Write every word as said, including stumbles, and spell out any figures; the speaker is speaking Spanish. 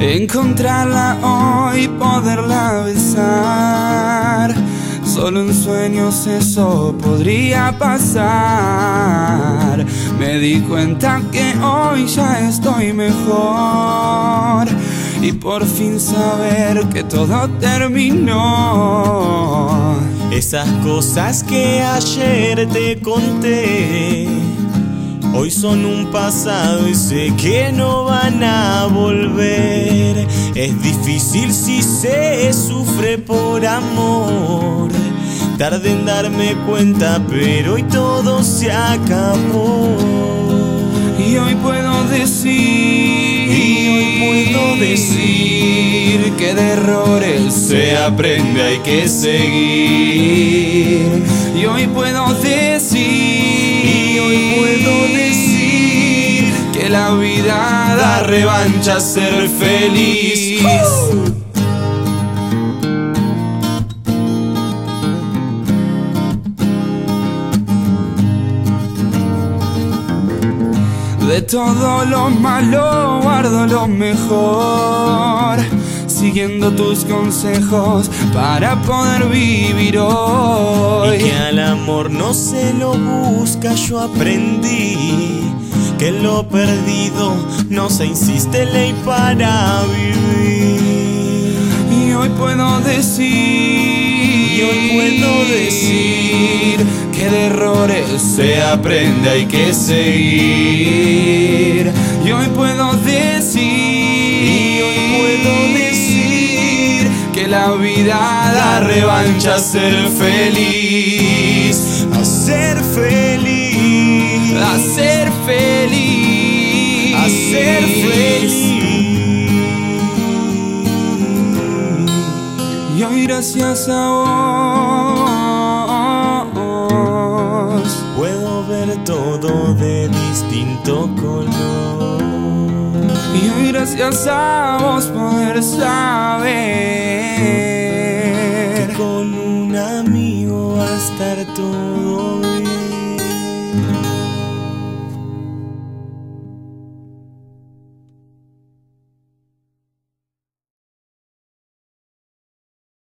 encontrarla hoy, poderla besar. Solo en sueños eso podría pasar. Me di cuenta que hoy ya estoy mejor y por fin saber que todo terminó. Esas cosas que ayer te conté hoy son un pasado y sé que no van a volver. Es difícil si se sufre por amor. Tardé en darme cuenta, pero hoy todo se acabó. Y hoy puedo decir, y hoy puedo decir que de errores se aprende, hay que seguir. Y hoy puedo decir, y hoy puedo decir que la vida da revancha a ser feliz. ¡Uh! De todo lo malo guardo lo mejor, siguiendo tus consejos para poder vivir hoy. Y que al amor no se lo busca, yo aprendí que en lo perdido no se insiste ley para vivir. Y hoy puedo decir, y hoy puedo decir que de errores se aprende, hay que seguir. Y hoy puedo decir, y hoy puedo decir que la vida da revancha a ser feliz, a ser feliz, a ser feliz, a ser feliz. Y hoy gracias a vos puedo ver todo de distinto color. Y hoy gracias a vos poder saber que con un amigo va a estar todo